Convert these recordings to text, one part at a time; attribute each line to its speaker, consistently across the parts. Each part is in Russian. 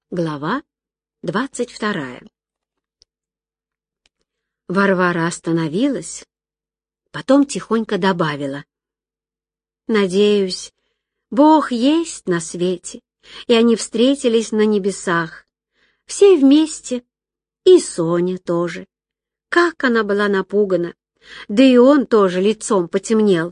Speaker 1: Глава 22. Варвара остановилась, потом тихонько добавила. «Надеюсь, Бог есть на свете, и они встретились на небесах. Все вместе, и Соня тоже. Как она была напугана, да и он тоже лицом потемнел».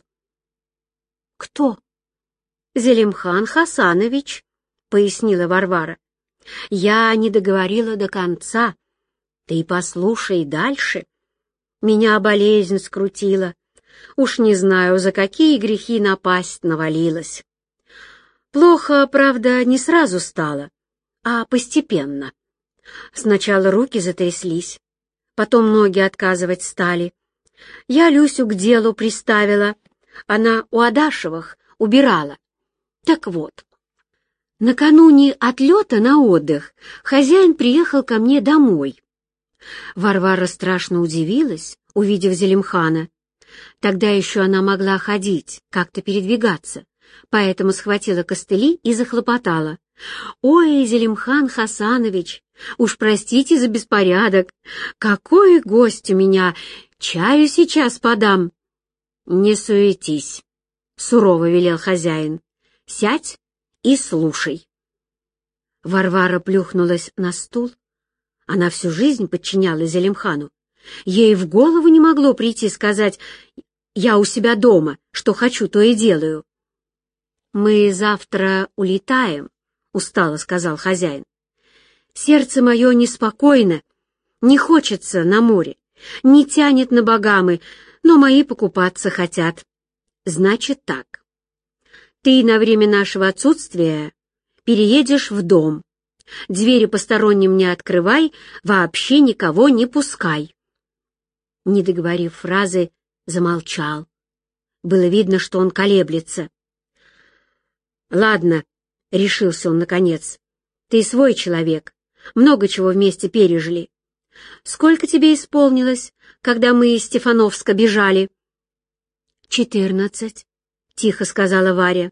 Speaker 1: «Кто?» «Зелимхан Хасанович», — пояснила Варвара. «Я не договорила до конца. Ты послушай дальше. Меня болезнь скрутила. Уж не знаю, за какие грехи напасть навалилась. Плохо, правда, не сразу стало, а постепенно. Сначала руки затряслись, потом ноги отказывать стали. Я Люсю к делу приставила. Она у Адашевых убирала. Так вот, накануне отлета на отдых хозяин приехал ко мне домой. Варвара страшно удивилась, увидев Зелимхана. Тогда еще она могла ходить, как-то передвигаться, поэтому схватила костыли и захлопотала. «Ой, Зелимхан Хасанович, уж простите за беспорядок. Какой гость у меня! Чаю сейчас подам». «Не суетись», — сурово велел хозяин. «Сядь и слушай». Варвара плюхнулась на стул. Она всю жизнь подчинялась Зелимхану. Ей в голову не могло прийти сказать: «Я у себя дома, что хочу, то и делаю». «Мы завтра улетаем», — устало сказал хозяин. «Сердце мое неспокойно, не хочется на море, не тянет на Багамы, но мои покупаться хотят. Значит так. Ты на время нашего отсутствия переедешь в дом. Двери посторонним не открывай, вообще никого не пускай». Не договорив фразы, замолчал. Было видно, что он колеблется. «Ладно», — решился он наконец, — «ты свой человек, много чего вместе пережили. Сколько тебе исполнилось, когда мы из Стефановска бежали?» 14, — тихо сказала Варя.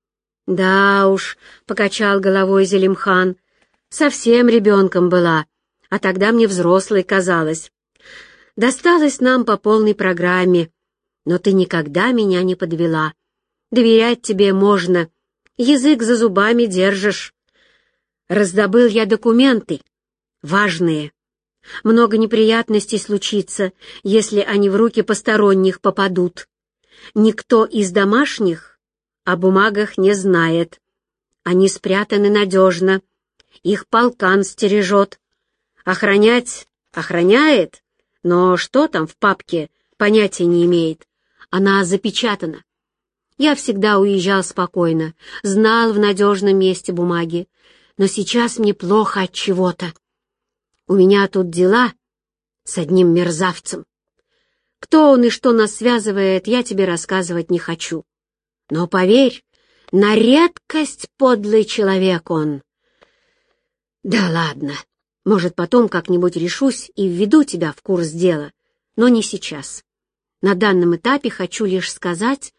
Speaker 1: «Да уж», — покачал головой Зелимхан, — «совсем ребенком была, а тогда мне взрослой казалась. Досталось нам по полной программе, но ты никогда меня не подвела. Доверять тебе можно, язык за зубами держишь. Раздобыл я документы, важные. Много неприятностей случится, если они в руки посторонних попадут. Никто из домашних о бумагах не знает. Они спрятаны надежно, их полкан стережет. Охранять охраняет, но что там в папке, понятия не имеет. Она запечатана. Я всегда уезжал спокойно, знал в надежном месте бумаги, но сейчас мне плохо от чего-то. У меня тут дела с одним мерзавцем. Кто он и что нас связывает, я тебе рассказывать не хочу. Но поверь, на редкость подлый человек он. Да ладно, может, потом как-нибудь решусь и введу тебя в курс дела, но не сейчас. На данном этапе хочу лишь сказать...»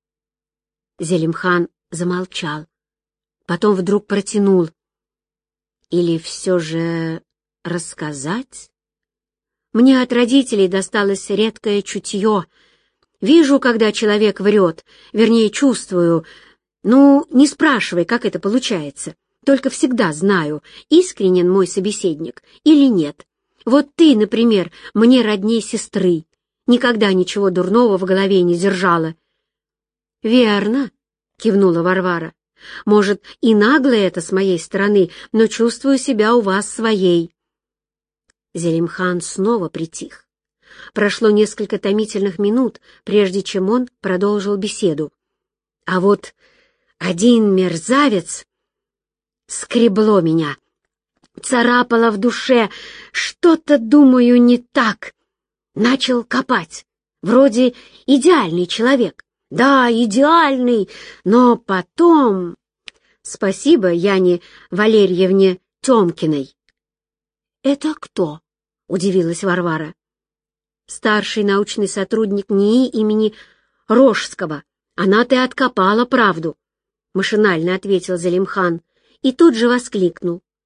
Speaker 1: Зелимхан замолчал, потом вдруг протянул. «Или все же рассказать? Мне от родителей досталось редкое чутье. Вижу, когда человек врет, вернее, чувствую. Ну, не спрашивай, как это получается. Только всегда знаю, искренен мой собеседник или нет. Вот ты, например, мне родней сестры. Никогда ничего дурного в голове не держала». «Верно», — кивнула Варвара. «Может, и нагло это с моей стороны, но чувствую себя у вас своей». Зелимхан снова притих. Прошло несколько томительных минут, прежде чем он продолжил беседу. «А вот один мерзавец скребло меня, царапало в душе, что-то, думаю, не так. Начал копать, вроде идеальный человек. Да, идеальный, но потом... Спасибо Яне Валерьевне Тёмкиной». «Это кто?» — удивилась Варвара. «Старший научный сотрудник НИИ имени Рожского. Она-то и откопала правду», — машинально ответил Зелимхан и тут же воскликнул.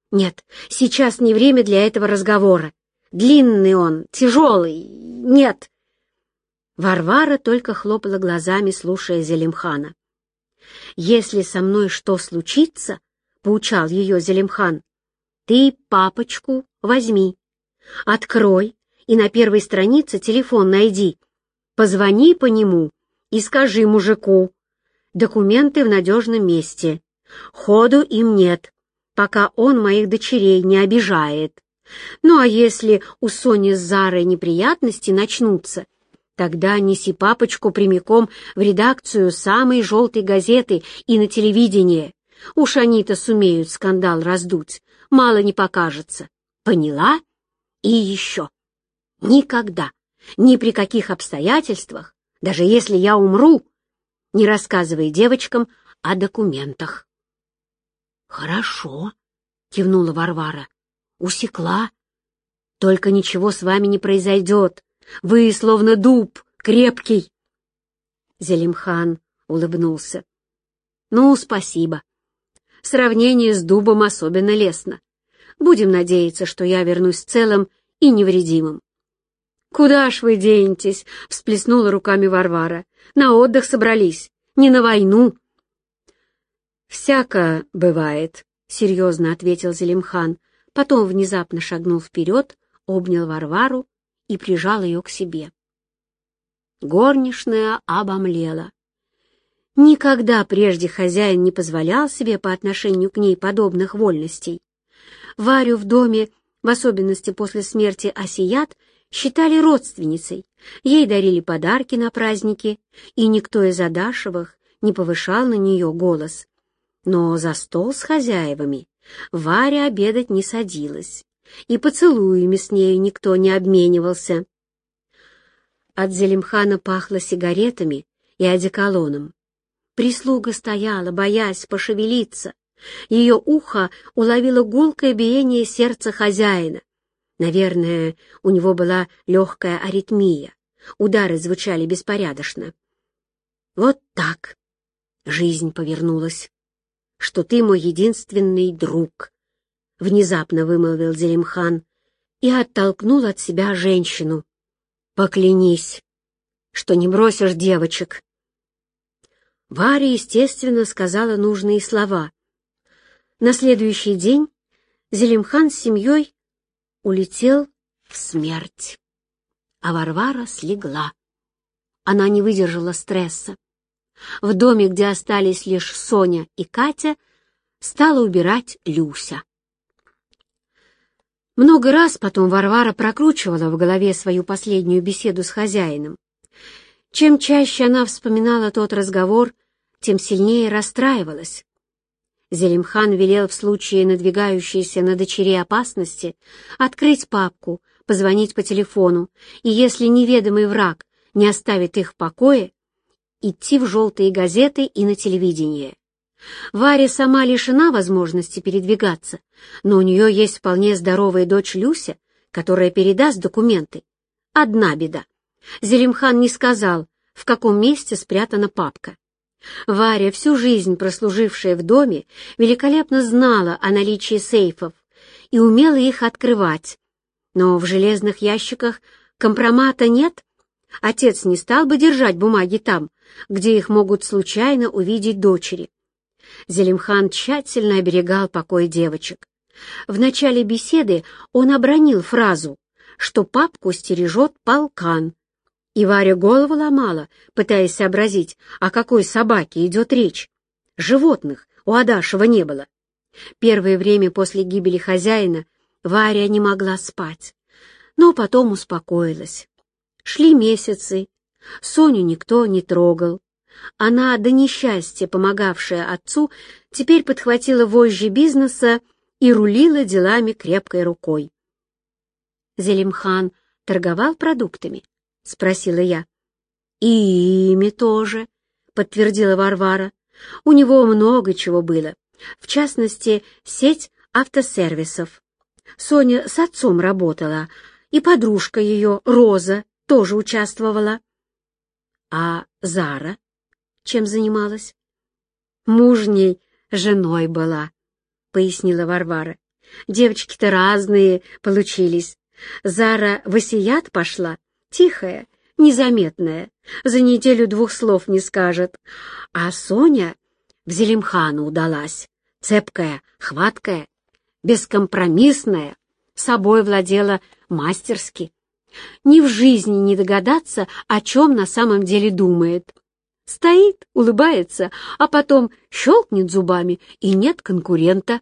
Speaker 1: Нет, сейчас не время для этого разговора. Длинный он, тяжелый. Нет. Варвара только хлопала глазами, слушая Зелимхана. «Если со мной что случится, — поучал ее Зелимхан, — ты папочку возьми, открой и на первой странице телефон найди, позвони по нему и скажи мужику: документы в надежном месте, ходу им нет, пока он моих дочерей не обижает. Ну а если у Сони с Зарой неприятности начнутся, тогда неси папочку прямиком в редакцию самой желтой газеты и на телевидение. Уж они-то сумеют скандал раздуть, мало не покажется. Поняла? И еще. Никогда, ни при каких обстоятельствах, даже если я умру, не рассказывай девочкам о документах. — Хорошо, — кивнула Варвара. — Усекла. Только ничего с вами не произойдет. Вы словно дуб, крепкий. Зелимхан улыбнулся. — Ну, спасибо. Сравнение с дубом особенно лестно. Будем надеяться, что я вернусь целым и невредимым. — Куда ж вы денетесь? — всплеснула руками Варвара. — На отдых собрались, не на войну. — Всяко бывает, — серьезно ответил Зелимхан, потом внезапно шагнул вперед, обнял Варвару и прижал ее к себе. Горничная обомлела. Никогда прежде хозяин не позволял себе по отношению к ней подобных вольностей. Варю в доме, в особенности после смерти Асият, считали родственницей, ей дарили подарки на праздники, и никто из Адашевых не повышал на нее голос. Но за стол с хозяевами Варя обедать не садилась, и поцелуями с нею никто не обменивался. От Зелимхана пахло сигаретами и одеколоном. Прислуга стояла, боясь пошевелиться. Ее ухо уловило гулкое биение сердца хозяина. Наверное, у него была легкая аритмия. Удары звучали беспорядочно. Вот так жизнь повернулась. Что ты мой единственный друг, — внезапно вымолвил Зелимхан и оттолкнул от себя женщину. Поклянись, что не бросишь девочек. Варя, естественно, сказала нужные слова. На следующий день Зелимхан с семьей улетел в смерть, а Варвара слегла. Она не выдержала стресса. В доме, где остались лишь Соня и Катя, стала убирать Люся. Много раз потом Варвара прокручивала в голове свою последнюю беседу с хозяином. Чем чаще она вспоминала тот разговор, тем сильнее расстраивалась. Зелимхан велел в случае надвигающейся на дочерей опасности открыть папку, позвонить по телефону, и если неведомый враг не оставит их в покое, идти в желтые газеты и на телевидение. Варя сама лишена возможности передвигаться, но у нее есть вполне здоровая дочь Люся, которая передаст документы. Одна беда. Зелимхан не сказал, в каком месте спрятана папка. Варя, всю жизнь прослужившая в доме, великолепно знала о наличии сейфов и умела их открывать. Но в железных ящиках компромата нет. Отец не стал бы держать бумаги там, где их могут случайно увидеть дочери. Зелимхан тщательно оберегал покой девочек. В начале беседы он обронил фразу, что папку стережет полкан, и Варя голову ломала, пытаясь сообразить, о какой собаке идет речь. Животных у Адашева не было. Первое время после гибели хозяина Варя не могла спать, но потом успокоилась. Шли месяцы, Соню никто не трогал. Она, до несчастья помогавшая отцу, теперь подхватила вожжи бизнеса и рулила делами крепкой рукой. «Зелимхан торговал продуктами?» — спросила я. «И ими тоже», — подтвердила Варвара. «У него много чего было, в частности, сеть автосервисов. Соня с отцом работала, и подружка ее, Роза, тоже участвовала. А Зара чем занималась? Мужней женой была, — пояснила Варвара. Девочки-то разные получились. Зара в Осият пошла, тихая, незаметная, за неделю 2 слов не скажет. А Соня в Зелимхана удалась, цепкая, хваткая, бескомпромиссная, собой владела мастерски. Ни в жизни не догадаться, о чем на самом деле думает. Стоит, улыбается, а потом щелкнет зубами, и нет конкурента.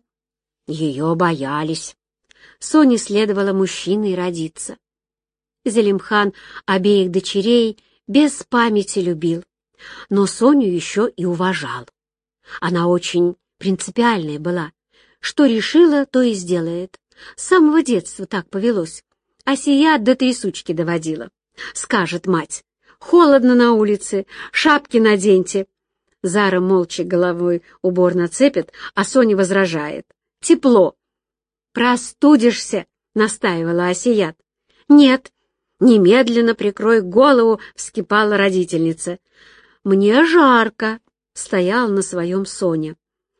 Speaker 1: Ее боялись. Соне следовало мужчиной родиться. Зелимхан обеих дочерей без памяти любил, но Соню еще и уважал. Она очень принципиальная была. Что решила, то и сделает. С самого детства так повелось. Асия до трясучки доводила. Скажет мать: «Холодно на улице, шапки наденьте». Зара молча головой убор нацепит, а Соня возражает: «Тепло». «Простудишься», — настаивала Асият. «Нет, немедленно прикрой голову», — вскипала родительница. «Мне жарко», — стояла на своем Соня.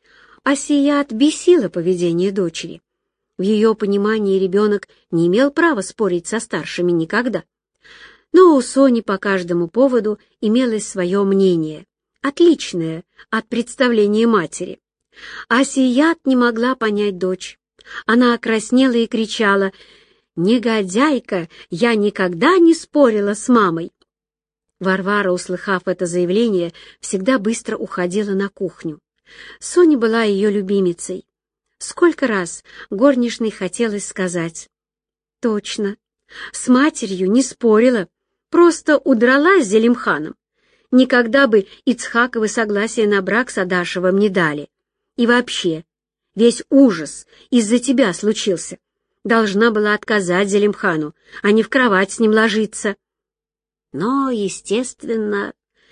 Speaker 1: Асият бесила поведение дочери. В ее понимании ребенок не имел права спорить со старшими никогда. Но у Сони по каждому поводу имелось свое мнение, отличное от представления матери. Асият не могла понять дочь. Она окраснела и кричала: «Негодяйка, я никогда не спорила с мамой!» Варвара, услыхав это заявление, всегда быстро уходила на кухню. Соня была ее любимицей. Сколько раз горничной хотелось сказать: «Точно, с матерью не спорила, просто удралась с Зелимханом. Никогда бы Ицхаковы согласия на брак с Адашевым не дали. И вообще, весь ужас из-за тебя случился. Должна была отказать Зелимхану, а не в кровать с ним ложиться». Но, естественно,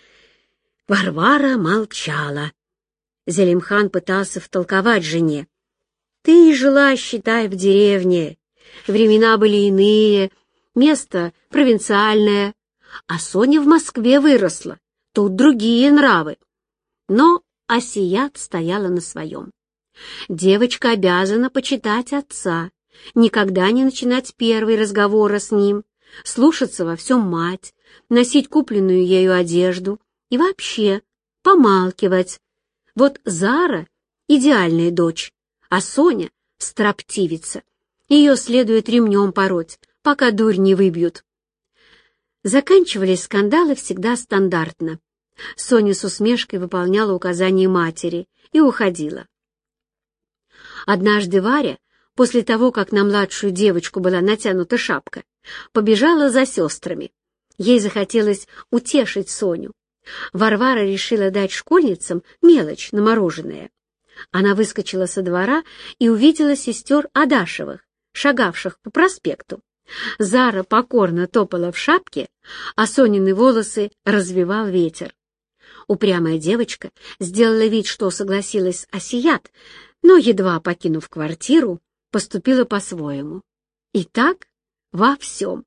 Speaker 1: Варвара молчала. Зелимхан пытался втолковать жене: «Ты жила, считай, в деревне. Времена были иные, место провинциальное, а Соня в Москве выросла. Тут другие нравы». Но Асият стояла на своем. Девочка обязана почитать отца, никогда не начинать первый разговора с ним, слушаться во всем мать, носить купленную ею одежду и вообще помалкивать. Вот Зара — идеальная дочь, а Соня — строптивица. Ее следует ремнем пороть, пока дурь не выбьют. Заканчивались скандалы всегда стандартно. Соня с усмешкой выполняла указания матери и уходила. Однажды Варя, после того, как на младшую девочку была натянута шапка, побежала за сестрами. Ей захотелось утешить Соню. Варвара решила дать школьницам мелочь на мороженое. Она выскочила со двора и увидела сестер Адашевых, шагавших по проспекту. Зара покорно топала в шапке, а Сонины волосы развевал ветер. Упрямая девочка сделала вид, что согласилась с Асият, но, едва покинув квартиру, поступила по-своему. И так во всем.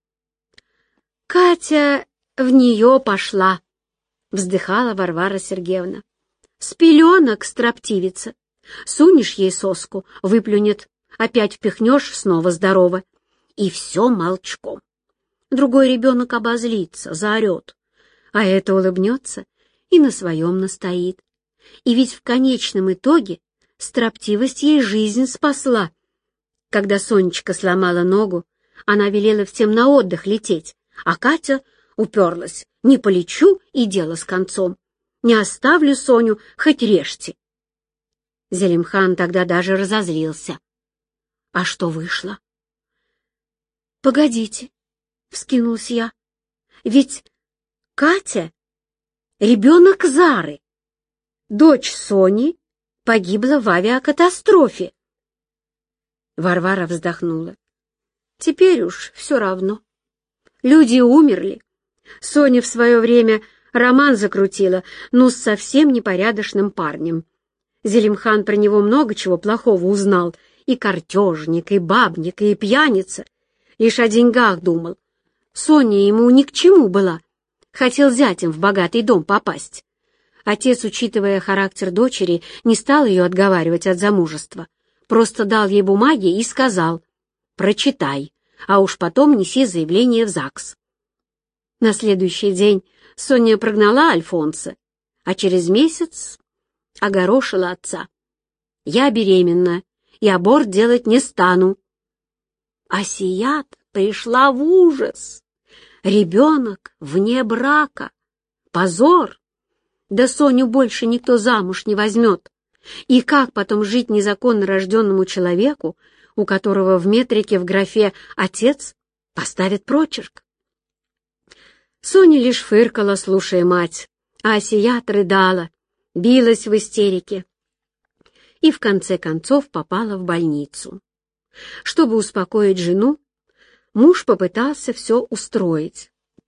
Speaker 1: «Катя в нее пошла», — вздыхала Варвара Сергеевна. «С пеленок строптивица. Сунешь ей соску, выплюнет, опять впихнешь, снова здорово. И все молчком. Другой ребенок обозлится, заорет, а это улыбнется и на своем настоит. И ведь в конечном итоге строптивость ей жизнь спасла. Когда Сонечка сломала ногу, она велела всем на отдых лететь, а Катя уперлась: «Не полечу, и дело с концом. Не оставлю Соню, хоть режьте». Зелимхан тогда даже разозлился. А что вышло? «Погодите», — вскинулась я, — «ведь Катя — ребенок Зары. Дочь Сони погибла в авиакатастрофе». Варвара вздохнула. «Теперь уж все равно. Люди умерли. Соня в свое время роман закрутила, ну, с совсем непорядочным парнем. Зелимхан про него много чего плохого узнал. И картежник, и бабник, и пьяница. Лишь о деньгах думал. Соня ему ни к чему была. Хотел зятем в богатый дом попасть. Отец, учитывая характер дочери, не стал ее отговаривать от замужества. просто дал ей бумаги и сказал: «Прочитай, а уж потом неси заявление в ЗАГС». На следующий день Соня прогнала Альфонса, а через месяц огорошила отца: «Я беременна и аборт делать не стану». Асият пришла в ужас. Ребенок вне брака. Позор! Да Соню больше никто замуж не возьмет. И как потом жить незаконно рожденному человеку, у которого в метрике в графе «отец» поставят прочерк? Соня лишь фыркала, слушая мать, а Асият рыдала, билась в истерике и в конце концов попала в больницу. Чтобы успокоить жену, муж попытался все устроить.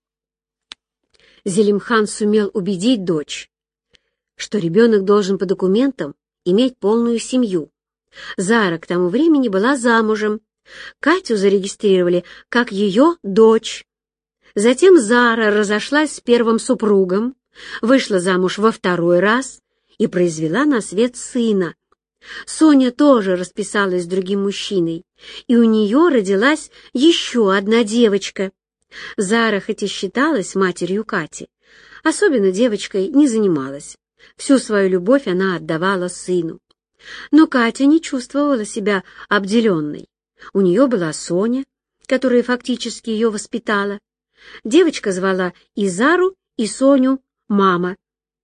Speaker 1: Зелимхан сумел убедить дочь, что ребенок должен по документам иметь полную семью. Зара к тому времени была замужем. Катю зарегистрировали как ее дочь. Затем Зара разошлась с первым супругом, вышла замуж во второй раз и произвела на свет сына. Соня тоже расписалась с другим мужчиной, и у нее родилась еще одна девочка. Зара хоть и считалась матерью Кати, особенно девочкой не занималась. Всю свою любовь она отдавала сыну. Но Катя не чувствовала себя обделенной. У нее была Соня, которая фактически ее воспитала. Девочка звала и Зару, и Соню мама.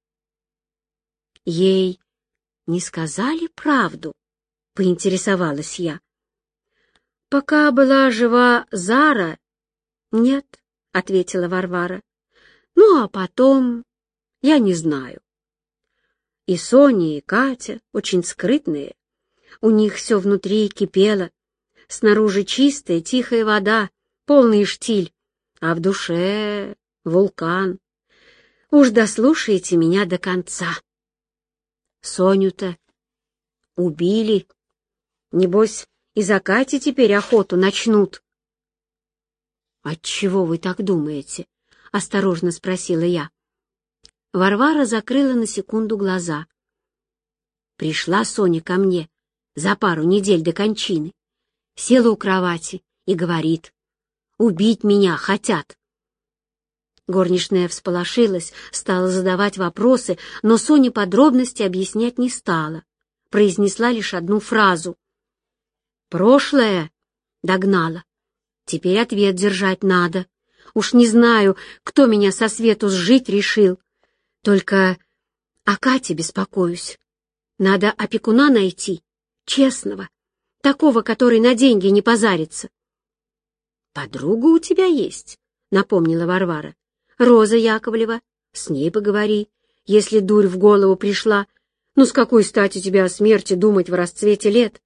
Speaker 1: Ей не сказали правду, поинтересовалась я. Пока была жива Зара, нет, ответила Варвара. Ну, а потом, я не знаю. И Соня, и Катя очень скрытные. У них все внутри кипело. Снаружи чистая, тихая вода, полный штиль, а в душе вулкан. Уж дослушайте меня до конца. Соню-то убили. Небось, и за Катей теперь охоту начнут. — Отчего вы так думаете? — осторожно спросила я. Варвара закрыла на секунду глаза. Пришла Соня ко мне за пару недель до кончины, села у кровати и говорит: «Убить меня хотят». Горничная всполошилась, стала задавать вопросы, но Соня подробности объяснять не стала, произнесла лишь одну фразу. «Прошлое догнала. Теперь ответ держать надо. Уж не знаю, кто меня со свету сжить решил. Только о Кате беспокоюсь. Надо опекуна найти, честного, такого, который на деньги не позарится». «Подруга у тебя есть», — напомнила Варвара. «Роза Яковлева. С ней поговори, если дурь в голову пришла. Ну, с какой стати тебе о смерти думать в расцвете лет?»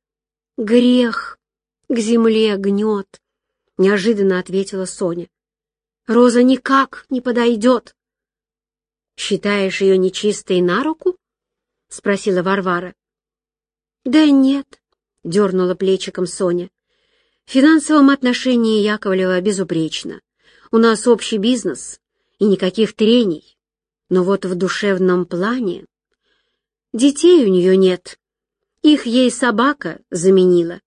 Speaker 1: «Грех к земле гнет», — неожиданно ответила Соня. «Роза никак не подойдет». «Считаешь ее нечистой на руку?» — спросила Варвара. «Да нет», — дернула плечиком Соня. «В финансовом отношении Яковлева безупречно. У нас общий бизнес и никаких трений. Но вот в душевном плане детей у нее нет. Их ей собака заменила.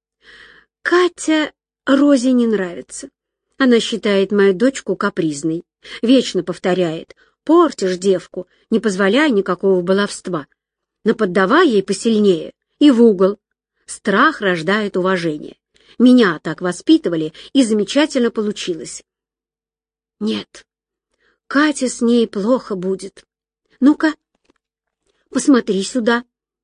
Speaker 1: Катя Розе не нравится. Она считает мою дочку капризной. Вечно повторяет: «Портишь девку, не позволяй никакого баловства. Наподдавай ей посильнее и в угол. Страх рождает уважение. Меня так воспитывали, и замечательно получилось». Нет, Катя с ней плохо будет. Ну-ка, посмотри сюда.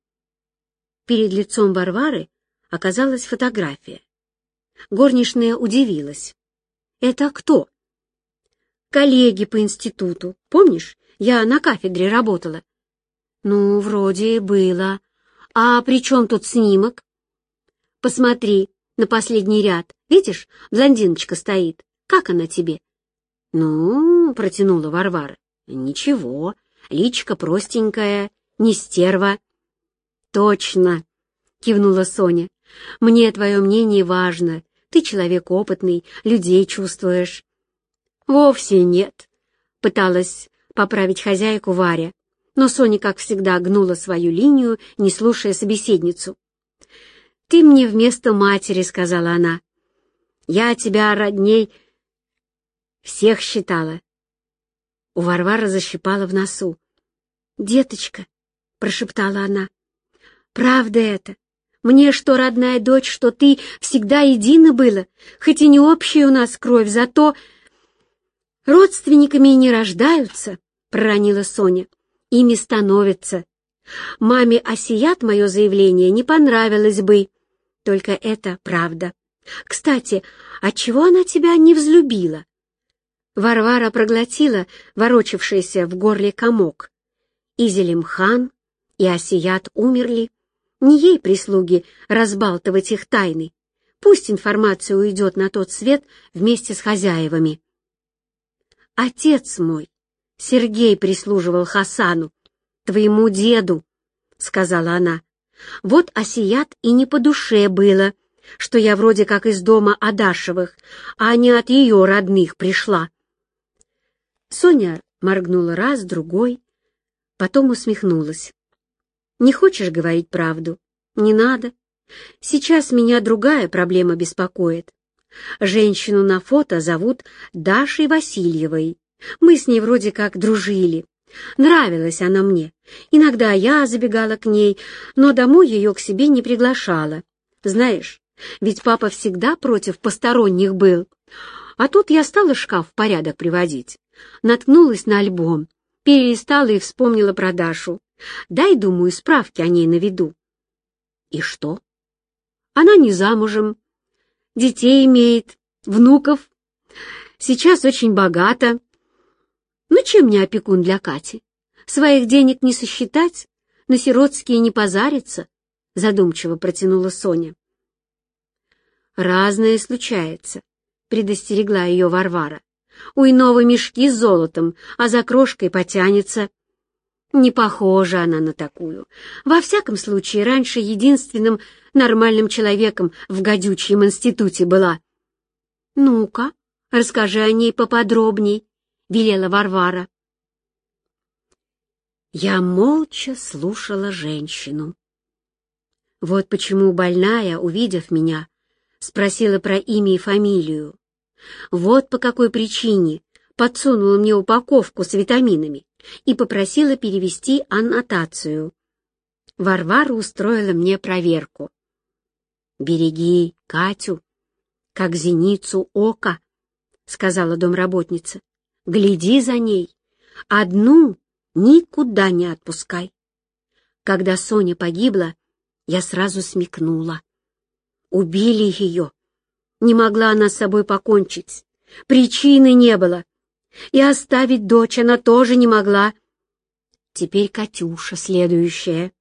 Speaker 1: Перед лицом Варвары оказалась фотография. Горничная удивилась. «Это кто?» «Коллеги по институту. Помнишь, я на кафедре работала?» «Ну, вроде было. А при чем тут снимок?» «Посмотри на последний ряд. Видишь, блондиночка стоит. Как она тебе?» «Ну, — протянула Варвара, — ничего, личико простенькое, не стерва». «Точно, — кивнула Соня, — мне твое мнение важно. Ты человек опытный, людей чувствуешь». «Вовсе нет», — пыталась поправить хозяйку Варя, но Соня, как всегда, гнула свою линию, не слушая собеседницу. «Ты мне вместо матери», — сказала она. «Я тебя родней всех считала». У Варвары защипала в носу. «Деточка», — прошептала она, — «правда это? Мне что родная дочь, что ты, всегда едино было, хоть и не общая у нас кровь, зато родственниками и не рождаются», — проронила Соня. «Ими становятся. Маме Асият мое заявление не понравилось бы, только это правда. Кстати, отчего она тебя не взлюбила?» Варвара проглотила ворочавшийся в горле комок. И Зелимхан, и Асият умерли. Не ей, прислуги, разбалтывать их тайны. Пусть информация уйдет на тот свет вместе с хозяевами. «Отец мой, Сергей, прислуживал Хасану, твоему деду», — сказала она. «Вот Асият и не по душе было, что я вроде как из дома Адашевых, а не от ее родных пришла». Соня моргнула раз, другой, потом усмехнулась. «Не хочешь говорить правду? Не надо. Сейчас меня другая проблема беспокоит. Женщину на фото зовут Дашей Васильевой. Мы с ней вроде как дружили. Нравилась она мне. Иногда я забегала к ней, но домой ее к себе не приглашала. Знаешь, ведь папа всегда против посторонних был. А тут я стала шкаф в порядок приводить. Наткнулась на альбом, перелистала и вспомнила про Дашу. Дай, думаю, справки о ней наведу». «И что?» «Она не замужем, детей имеет, внуков, сейчас очень богата. Ну, чем не опекун для Кати? Своих денег не сосчитать, на сиротские не позариться», — задумчиво протянула Соня. «Разное случается», — предостерегла ее Варвара. «У иного мешки с золотом, а за крошкой потянется». Не похожа она на такую. Во всяком случае, раньше единственным нормальным человеком в гадючем институте была. «Ну-ка, расскажи о ней поподробней», — велела Варвара. Я молча слушала женщину. Вот почему больная, увидев меня, спросила про имя и фамилию. Вот по какой причине подсунула мне упаковку с витаминами и попросила перевести аннотацию. Варвара устроила мне проверку. «Береги Катю, как зеницу ока», — сказала домработница. «Гляди за ней, одну никуда не отпускай». Когда Соня погибла, я сразу смекнула. Убили ее. Не могла она с собой покончить. Причины не было. И оставить дочь она тоже не могла. Теперь Катюша следующая.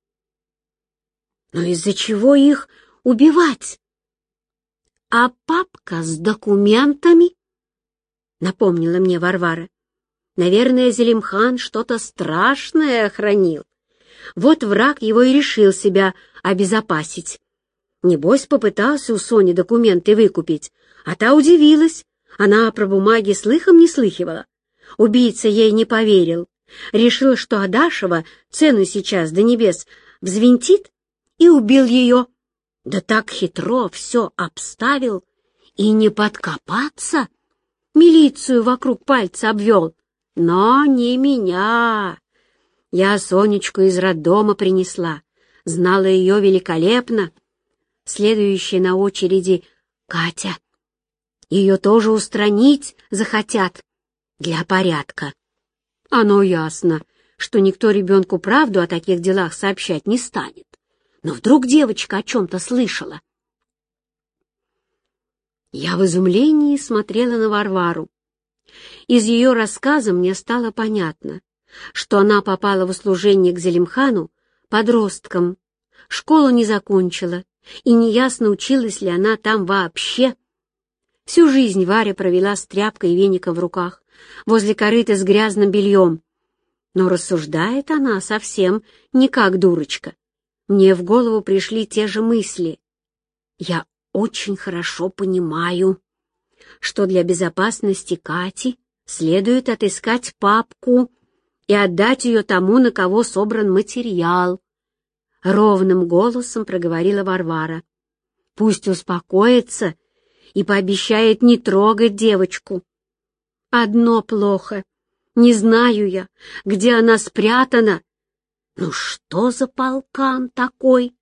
Speaker 1: Но из-за чего их убивать? А папка с документами? Напомнила мне Варвара. Наверное, Зелимхан что-то страшное хранил. Вот враг его и решил себя обезопасить. Небось, попытался у Сони документы выкупить, а та удивилась. Она про бумаги слыхом не слыхивала. Убийца ей не поверил. Решил, что Адашева цену сейчас до небес взвинтит, и убил ее. Да так хитро все обставил. И не подкопаться. Милицию вокруг пальца обвел. Но не меня. Я Сонечку из роддома принесла. Знала ее великолепно. Следующая на очереди Катя. Ее тоже устранить захотят для порядка. Оно ясно, что никто ребенку правду о таких делах сообщать не станет. Но вдруг девочка о чем-то слышала. Я в изумлении смотрела на Варвару. Из ее рассказа мне стало понятно, что она попала в услужение к Зелимхану подростком, школу не закончила, и неясно, училась ли она там вообще. Всю жизнь Варя провела с тряпкой и веником в руках, возле корыта с грязным бельем. Но рассуждает она совсем не как дурочка. Мне в голову пришли те же мысли. Я очень хорошо понимаю, что для безопасности Кати следует отыскать папку и отдать ее тому, на кого собран материал. — ровным голосом проговорила Варвара. «Пусть успокоится и пообещает не трогать девочку. Одно плохо. Не знаю я, где она спрятана. Ну что за полкан такой?»